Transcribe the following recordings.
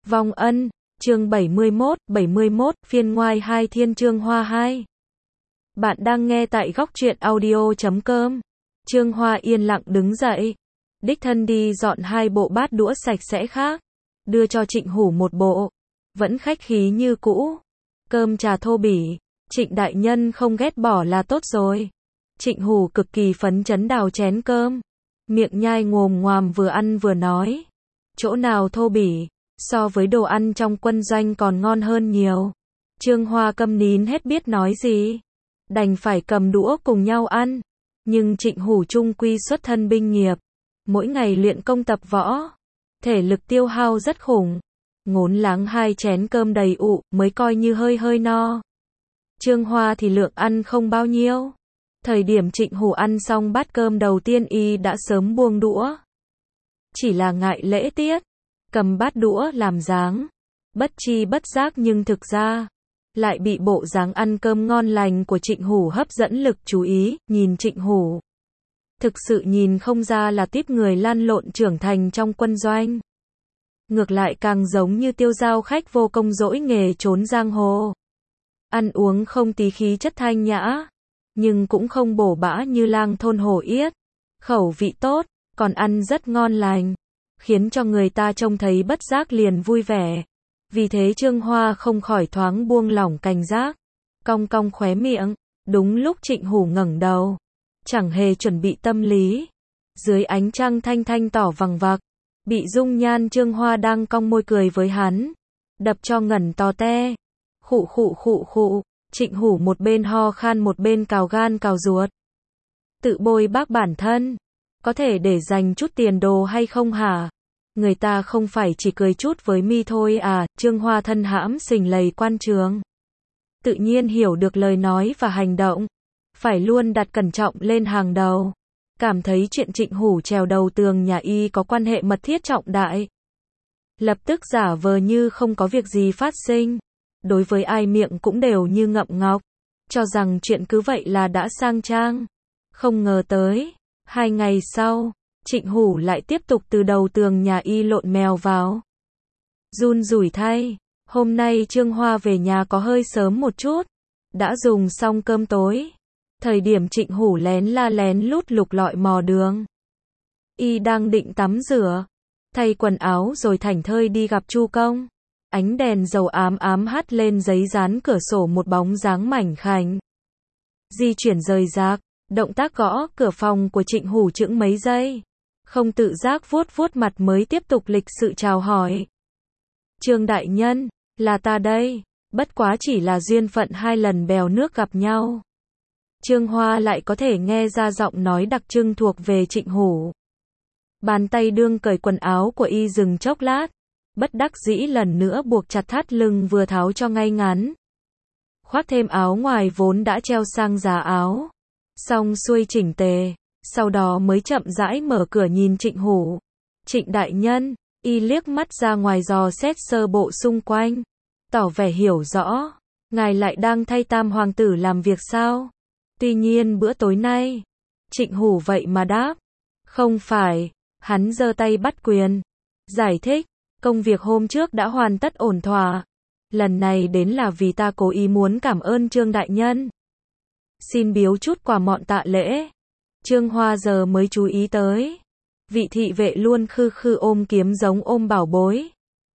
Vong ân, chương 71, phiên ngoại 2 Thiên Trương Hoa 2. Bạn đang nghe tại góc truyện audio.com. Trương Hoa yên lặng đứng dậy. Đích thân đi dọn 2 bộ bát đũa sạch sẽ khác. Đưa cho Trịnh Hủ một bộ. Vẫn khách khí như cũ. Cơm trà thô bỉ. Trịnh đại nhân không ghét bỏ là tốt rồi. Trịnh Hủ cực kỳ phấn chấn đào chén cơm. Miệng nhai ngồm ngoàm vừa ăn vừa nói. Chỗ nào thô bỉ, so với đồ ăn trong quân doanh còn ngon hơn nhiều. Trương Hoa câm nín hết biết nói gì. Đành phải cầm đũa cùng nhau ăn. Nhưng Trịnh Hủ trung quy xuất thân binh nghiệp. Mỗi ngày luyện công tập võ. Thể lực tiêu hao rất khủng. Ngốn láng 2 chén cơm đầy ụ mới coi như hơi no. Trương Hoa thì lượng ăn không bao nhiêu. Thời điểm Trịnh Hủ ăn xong bát cơm đầu tiên y đã sớm buông đũa. Chỉ là ngại lễ tiết. Cầm bát đũa làm dáng. Bất chi bất giác nhưng thực ra lại bị bộ dáng ăn cơm ngon lành của Trịnh Hủ hấp dẫn lực chú ý. Nhìn Trịnh Hủ thực sự nhìn không ra là tiếp người lan lộn trưởng thành trong quân doanh. Ngược lại càng giống như tiêu dao khách vô công dỗi nghề trốn giang hồ. Ăn uống không tí khí chất thanh nhã, nhưng cũng không bổ bã như lang thôn hổ yết. Khẩu vị tốt, còn ăn rất ngon lành, khiến cho người ta trông thấy bất giác liền vui vẻ. Vì thế Trương Hoa không khỏi thoáng buông lỏng cảnh giác, cong cong khóe miệng. Đúng lúc Trịnh Hủ ngẩng đầu, chẳng hề chuẩn bị tâm lý, dưới ánh trăng thanh thanh tỏ vằng vặc, bị dung nhan Trương Hoa đang cong môi cười với hắn, đập cho ngẩn to te. Khụ. Trịnh Hủ một bên ho khan một bên cào gan cào ruột. Tự bôi bác bản thân, có thể để dành chút tiền đồ hay không hả? Người ta không phải chỉ cười chút với mi thôi à? Trương Hoa thân hãm sình lầy quan trường, tự nhiên hiểu được lời nói và hành động, phải luôn đặt cẩn trọng lên hàng đầu. Cảm thấy chuyện Trịnh Hủ trèo đầu tường nhà y có quan hệ mật thiết trọng đại. Lập tức giả vờ như không có việc gì phát sinh. Đối với ai miệng cũng đều như ngậm ngọc, cho rằng chuyện cứ vậy là đã sang trang. Không ngờ tới, 2 ngày sau, Trịnh Hủ lại tiếp tục từ đầu tường nhà y lộn mèo vào. Run rủi thay, hôm nay Trương Hoa về nhà có hơi sớm một chút, đã dùng xong cơm tối. Thời điểm Trịnh Hủ lén lút lục lọi mò đường, y đang định tắm rửa, thay quần áo rồi thảnh thơi đi gặp Chu Công. Ánh đèn dầu ám hắt lên giấy dán cửa sổ một bóng dáng mảnh khảnh. Di chuyển rời rạc, động tác gõ cửa phòng của Trịnh Hủ chững mấy giây. Không tự giác vuốt mặt mới tiếp tục lịch sự chào hỏi. Trương đại nhân, là ta đây, bất quá chỉ là duyên phận 2 lần bèo nước gặp nhau. Trương Hoa lại có thể nghe ra giọng nói đặc trưng thuộc về Trịnh Hủ. Bàn tay đương cởi quần áo của y dừng chốc lát. Bất đắc dĩ lần nữa buộc chặt thắt lưng vừa tháo cho ngay ngắn. Khoác thêm áo ngoài vốn đã treo sang giá áo. Xong xuôi chỉnh tề. Sau đó mới chậm rãi mở cửa nhìn Trịnh Hủ. Trịnh đại nhân, y liếc mắt ra ngoài dò xét sơ bộ xung quanh. Tỏ vẻ hiểu rõ. Ngài lại đang thay Tam hoàng tử làm việc sao? Tuy nhiên bữa tối nay, Trịnh Hủ vậy mà đáp. Không phải. Hắn giơ tay bắt quyền. Giải thích. Công việc hôm trước đã hoàn tất ổn thỏa. Lần này đến là vì ta cố ý muốn cảm ơn Trương đại nhân. Xin biếu chút quà mọn tạ lễ. Trương Hoa giờ mới chú ý tới. Vị thị vệ luôn khư ôm kiếm giống ôm bảo bối.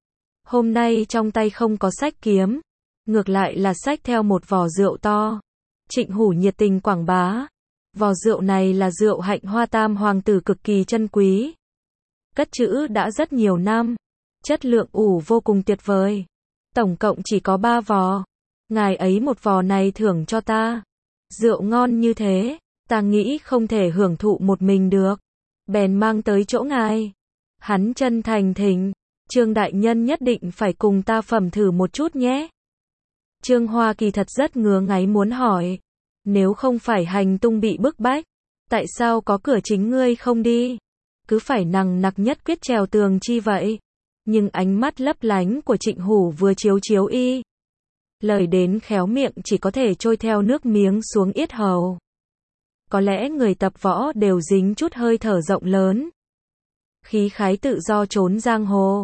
Hôm nay trong tay không có xách kiếm. Ngược lại là xách theo một vò rượu to. Trịnh Hủ nhiệt tình quảng bá. Vò rượu này là rượu hạnh hoa Tam hoàng tử cực kỳ chân quý. Cất trữ đã rất nhiều năm. Chất lượng ủ vô cùng tuyệt vời. Tổng cộng chỉ có 3 vò. Ngài ấy một vò này thưởng cho ta. Rượu ngon như thế, ta nghĩ không thể hưởng thụ một mình được. Bèn mang tới chỗ ngài. Hắn chân thành thỉnh. Trương đại nhân nhất định phải cùng ta phẩm thử một chút nhé. Trương Hoa kỳ thật rất ngứa ngáy muốn hỏi. Nếu không phải hành tung bị bức bách, tại sao có cửa chính ngươi không đi? Cứ phải nằng nặc nhất quyết trèo tường chi vậy? Nhưng ánh mắt lấp lánh của Trịnh Hủ vừa chiếu y. Lời đến khéo miệng chỉ có thể trôi theo nước miếng xuống yết hầu. Có lẽ người tập võ đều dính chút hơi thở rộng lớn. Khí khái tự do trốn giang hồ.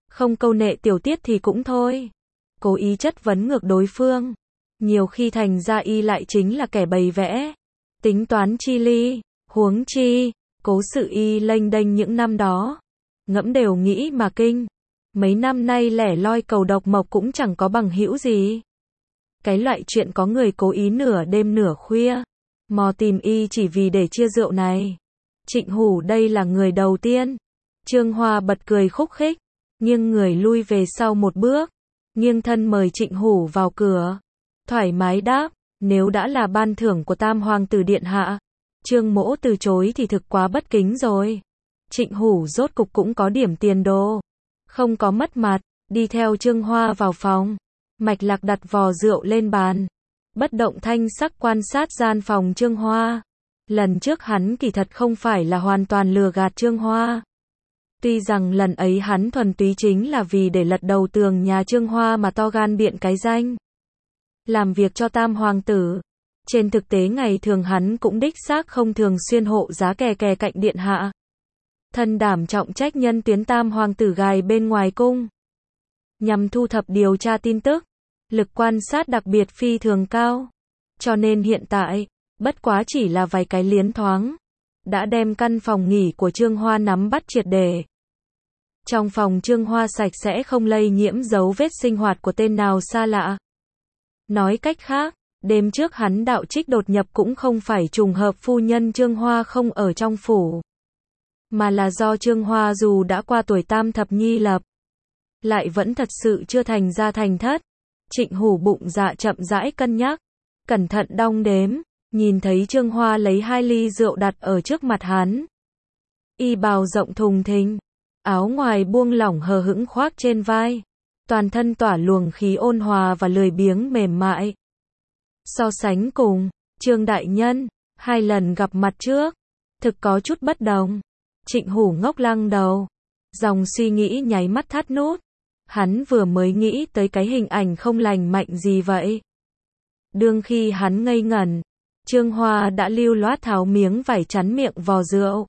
Không câu nệ tiểu tiết thì cũng thôi. Cố ý chất vấn ngược đối phương. Nhiều khi thành ra y lại chính là kẻ bày vẽ. Tính toán chi ly, huống chi, cố sự y lênh đênh những năm đó. Ngẫm đều nghĩ mà kinh. Mấy năm nay lẻ loi cầu độc mộc cũng chẳng có bằng hữu gì. Cái loại chuyện có người cố ý nửa đêm nửa khuya mò tìm y chỉ vì để chia rượu này. Trịnh Hủ đây là người đầu tiên. Trương Hoa bật cười khúc khích, nghiêng người lui về sau một bước, nghiêng thân mời Trịnh Hủ vào cửa. Thoải mái đáp, nếu đã là ban thưởng của Tam Hoàng tử điện hạ, Trương Mỗ từ chối thì thực quá bất kính rồi. Trịnh Hủ rốt cục cũng có điểm tiền đồ, không có mất mặt, đi theo Trương Hoa vào phòng. Mạch Lạc đặt vò rượu lên bàn, bất động thanh sắc quan sát gian phòng Trương Hoa. Lần trước hắn kỳ thật không phải là hoàn toàn lừa gạt Trương Hoa. Tuy rằng lần ấy hắn thuần túy chính là vì để lật đầu tường nhà Trương Hoa mà to gan biện cái danh làm việc cho Tam Hoàng tử. Trên thực tế ngày thường hắn cũng đích xác không thường xuyên hộ giá kè kè cạnh điện hạ. Thân đảm trọng trách nhân tuyến Tam Hoàng tử gài bên ngoài cung, nhằm thu thập điều tra tin tức, lực quan sát đặc biệt phi thường cao. Cho nên hiện tại, bất quá chỉ là vài cái liến thoáng, đã đem căn phòng nghỉ của Trương Hoa nắm bắt triệt để. Trong phòng Trương Hoa sạch sẽ không lây nhiễm dấu vết sinh hoạt của tên nào xa lạ. Nói cách khác, đêm trước hắn đạo trích đột nhập cũng không phải trùng hợp phu nhân Trương Hoa không ở trong phủ, mà là do Trương Hoa dù đã qua tuổi tam thập nhi lập, lại vẫn thật sự chưa thành ra thành thất. Trịnh Hủ bụng dạ chậm rãi cân nhắc, cẩn thận đong đếm, nhìn thấy Trương Hoa lấy 2 ly rượu đặt ở trước mặt hắn. Y bào rộng thùng thình, áo ngoài buông lỏng hờ hững khoác trên vai, toàn thân tỏa luồng khí ôn hòa và lười biếng mềm mại. So sánh cùng Trương đại nhân, 2 lần gặp mặt trước, thực có chút bất đồng. Trịnh Hủ ngốc lăng đầu, dòng suy nghĩ nháy mắt thắt nút. Hắn vừa mới nghĩ tới cái hình ảnh không lành mạnh gì vậy. Đương khi hắn ngây ngẩn, Trương Hoa đã lưu loát tháo miếng vải chắn miệng vò rượu,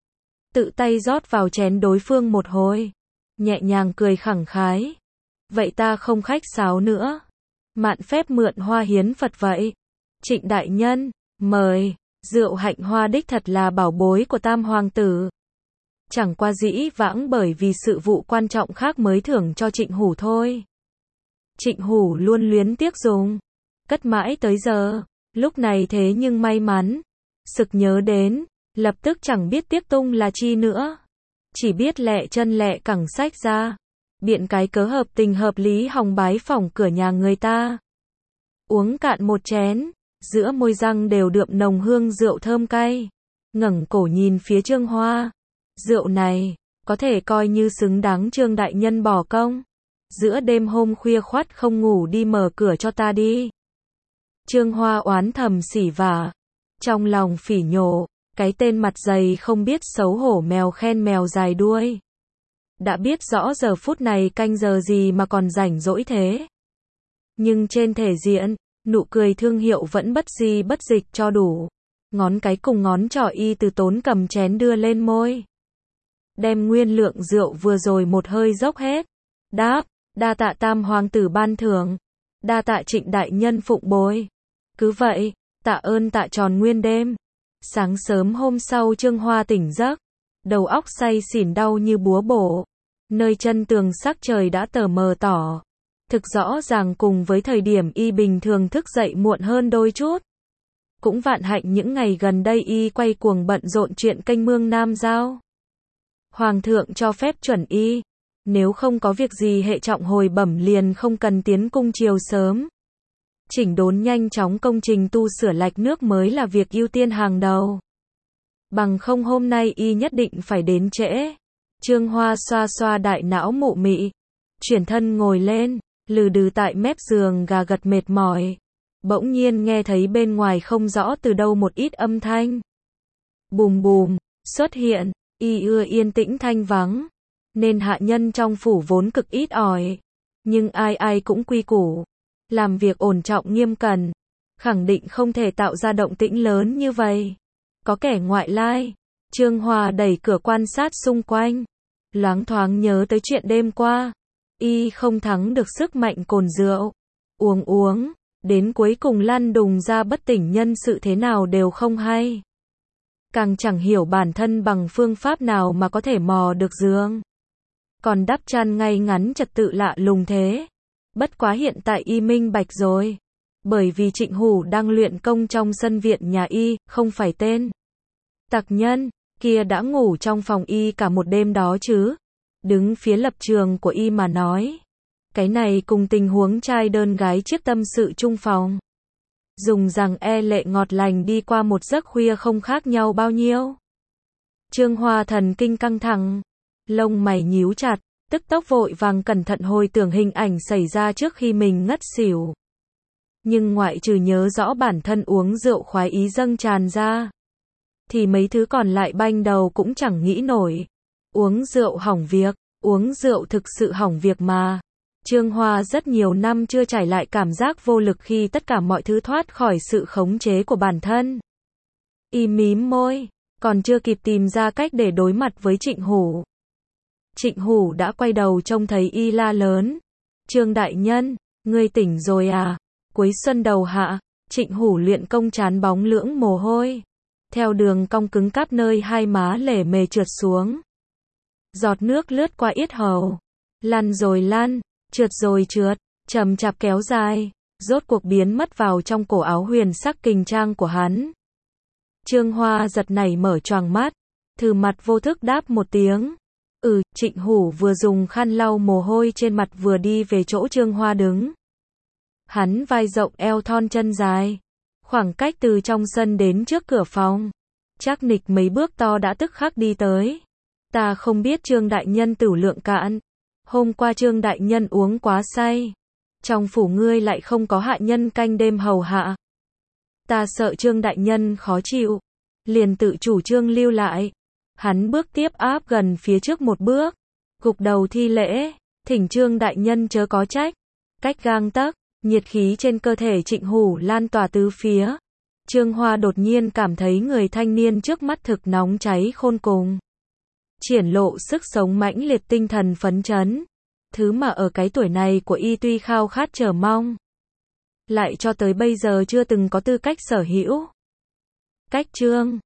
tự tay rót vào chén đối phương một hồi, nhẹ nhàng cười khẳng khái. Vậy ta không khách sáo nữa, mạn phép mượn hoa hiến Phật vậy. Trịnh đại nhân, mời. Rượu hạnh hoa đích thật là bảo bối của Tam Hoàng tử. Chẳng qua dĩ vãng bởi vì sự vụ quan trọng khác mới thưởng cho Trịnh Hủ thôi. Trịnh Hủ luôn luyến tiếc dùng, cất mãi tới giờ. Lúc này thế nhưng may mắn, sực nhớ đến, lập tức chẳng biết tiếp tung là chi nữa. Chỉ biết lẹ chân lẹ cẳng xách ra, biện cái cớ hợp tình hợp lý hòng bái phỏng cửa nhà người ta. Uống cạn một chén, giữa môi răng đều đượm nồng hương rượu thơm cay. Ngẩng cổ nhìn phía Trương Hoa. Rượu này, có thể coi như xứng đáng Trương đại nhân bỏ công. Giữa đêm hôm khuya khoắt không ngủ đi mở cửa cho ta đi. Trương Hoa oán thầm xỉ vả, trong lòng phỉ nhổ, cái tên mặt dày không biết xấu hổ mèo khen mèo dài đuôi. Đã biết rõ giờ phút này canh giờ gì mà còn rảnh rỗi thế. Nhưng trên thể diện, nụ cười thương hiệu vẫn bất di bất dịch cho đủ. Ngón cái cùng ngón trỏ y từ tốn cầm chén đưa lên môi. Đem nguyên lượng rượu vừa rồi một hơi dốc hết. Đáp, đa tạ Tam Hoàng tử ban thưởng. Đa tạ Trịnh đại nhân phụng bồi. Cứ vậy, tạ ơn tạ tròn nguyên đêm. Sáng sớm hôm sau Trương Hoa tỉnh giấc, đầu óc say xỉn đau như búa bổ. Nơi chân tường sắc trời đã tờ mờ tỏ. Thực rõ ràng cùng với thời điểm y bình thường thức dậy muộn hơn đôi chút. Cũng vạn hạnh những ngày gần đây y quay cuồng bận rộn chuyện kênh mương Nam Giao. Hoàng thượng cho phép chuẩn y, nếu không có việc gì hệ trọng hồi bẩm liền không cần tiến cung chiều sớm. Chỉnh đốn nhanh chóng công trình tu sửa lạch nước mới là việc ưu tiên hàng đầu. Bằng không hôm nay y nhất định phải đến trễ. Trương Hoa xoa xoa đại não mụ mị, chuyển thân ngồi lên, lừ đừ tại mép giường gà gật mệt mỏi. Bỗng nhiên nghe thấy bên ngoài không rõ từ đâu một ít âm thanh. Bùm bùm, xuất hiện, y ưa yên tĩnh thanh vắng. Nên hạ nhân trong phủ vốn cực ít ỏi. Nhưng ai ai cũng quy củ. Làm việc ổn trọng nghiêm cẩn. Khẳng định không thể tạo ra động tĩnh lớn như vậy. Có kẻ ngoại lai. Trương Hoa đẩy cửa quan sát xung quanh. Loáng thoáng nhớ tới chuyện đêm qua. Y không thắng được sức mạnh cồn rượu. Uống, đến cuối cùng lăn đùng ra bất tỉnh nhân sự thế nào đều không hay. Càng chẳng hiểu bản thân bằng phương pháp nào mà có thể mò được giường. Còn đắp chăn ngay ngắn trật tự lạ lùng thế. Bất quá hiện tại y minh bạch rồi. Bởi vì Trịnh Hủ đang luyện công trong sân viện nhà y, không phải tên tặc nhân kia đã ngủ trong phòng y cả một đêm đó chứ. Đứng phía lập trường của y mà nói. Cái này cùng tình huống trai đơn gái chiếc tâm sự chung phòng. Dùng rằng lệ ngọt lành đi qua một giấc khuya không khác nhau bao nhiêu. Trương Hoa thần kinh căng thẳng. Lông mày nhíu chặt, tức tốc vội vàng cẩn thận hồi tưởng hình ảnh xảy ra trước khi mình ngất xỉu. Nhưng ngoại trừ nhớ rõ bản thân uống rượu khoái ý dâng tràn ra. Thì mấy thứ còn lại banh đầu cũng chẳng nghĩ nổi. Uống rượu hỏng việc, uống rượu thực sự hỏng việc mà. Trương Hoa rất nhiều năm chưa trải lại cảm giác vô lực khi tất cả mọi thứ thoát khỏi sự khống chế của bản thân. Y mím môi, còn chưa kịp tìm ra cách để đối mặt với Trịnh Hủ. Trịnh Hủ đã quay đầu trông thấy y la lớn. Trương đại nhân, ngươi tỉnh rồi à? Cuối xuân đầu hạ, Trịnh Hủ luyện công chán bóng lưỡng mồ hôi. Theo đường cong cứng cáp nơi hai má lể mề trượt xuống. Giọt nước lướt qua yết hầu. Lăn rồi lăn, trượt rồi trượt, chậm chạp kéo dài. Rốt cuộc biến mất vào trong cổ áo huyền sắc kình trang của hắn. Trương Hoa giật nảy mở choàng mắt. Thử mặt vô thức đáp một tiếng. Trịnh Hủ vừa dùng khăn lau mồ hôi trên mặt vừa đi về chỗ Trương Hoa đứng. Hắn vai rộng eo thon chân dài. Khoảng cách từ trong sân đến trước cửa phòng. Chắc nịch mấy bước to đã tức khắc đi tới. Ta không biết Trương đại nhân tửu lượng cạn. Hôm qua Trương đại nhân uống quá say. Trong phủ ngươi lại không có hạ nhân canh đêm hầu hạ. Ta sợ Trương đại nhân khó chịu. Liền tự chủ trương lưu lại. Hắn bước tiếp áp gần phía trước một bước. Gục đầu thi lễ. Thỉnh Trương đại nhân chớ có trách. Cách gang tấc. Nhiệt khí trên cơ thể Trịnh Hủ lan tỏa tứ phía. Trương Hoa đột nhiên cảm thấy người thanh niên trước mắt thực nóng cháy khôn cùng. Triển lộ sức sống mãnh liệt tinh thần phấn chấn. Thứ mà ở cái tuổi này của y tuy khao khát chờ mong. Lại cho tới bây giờ chưa từng có tư cách sở hữu. Cách Trương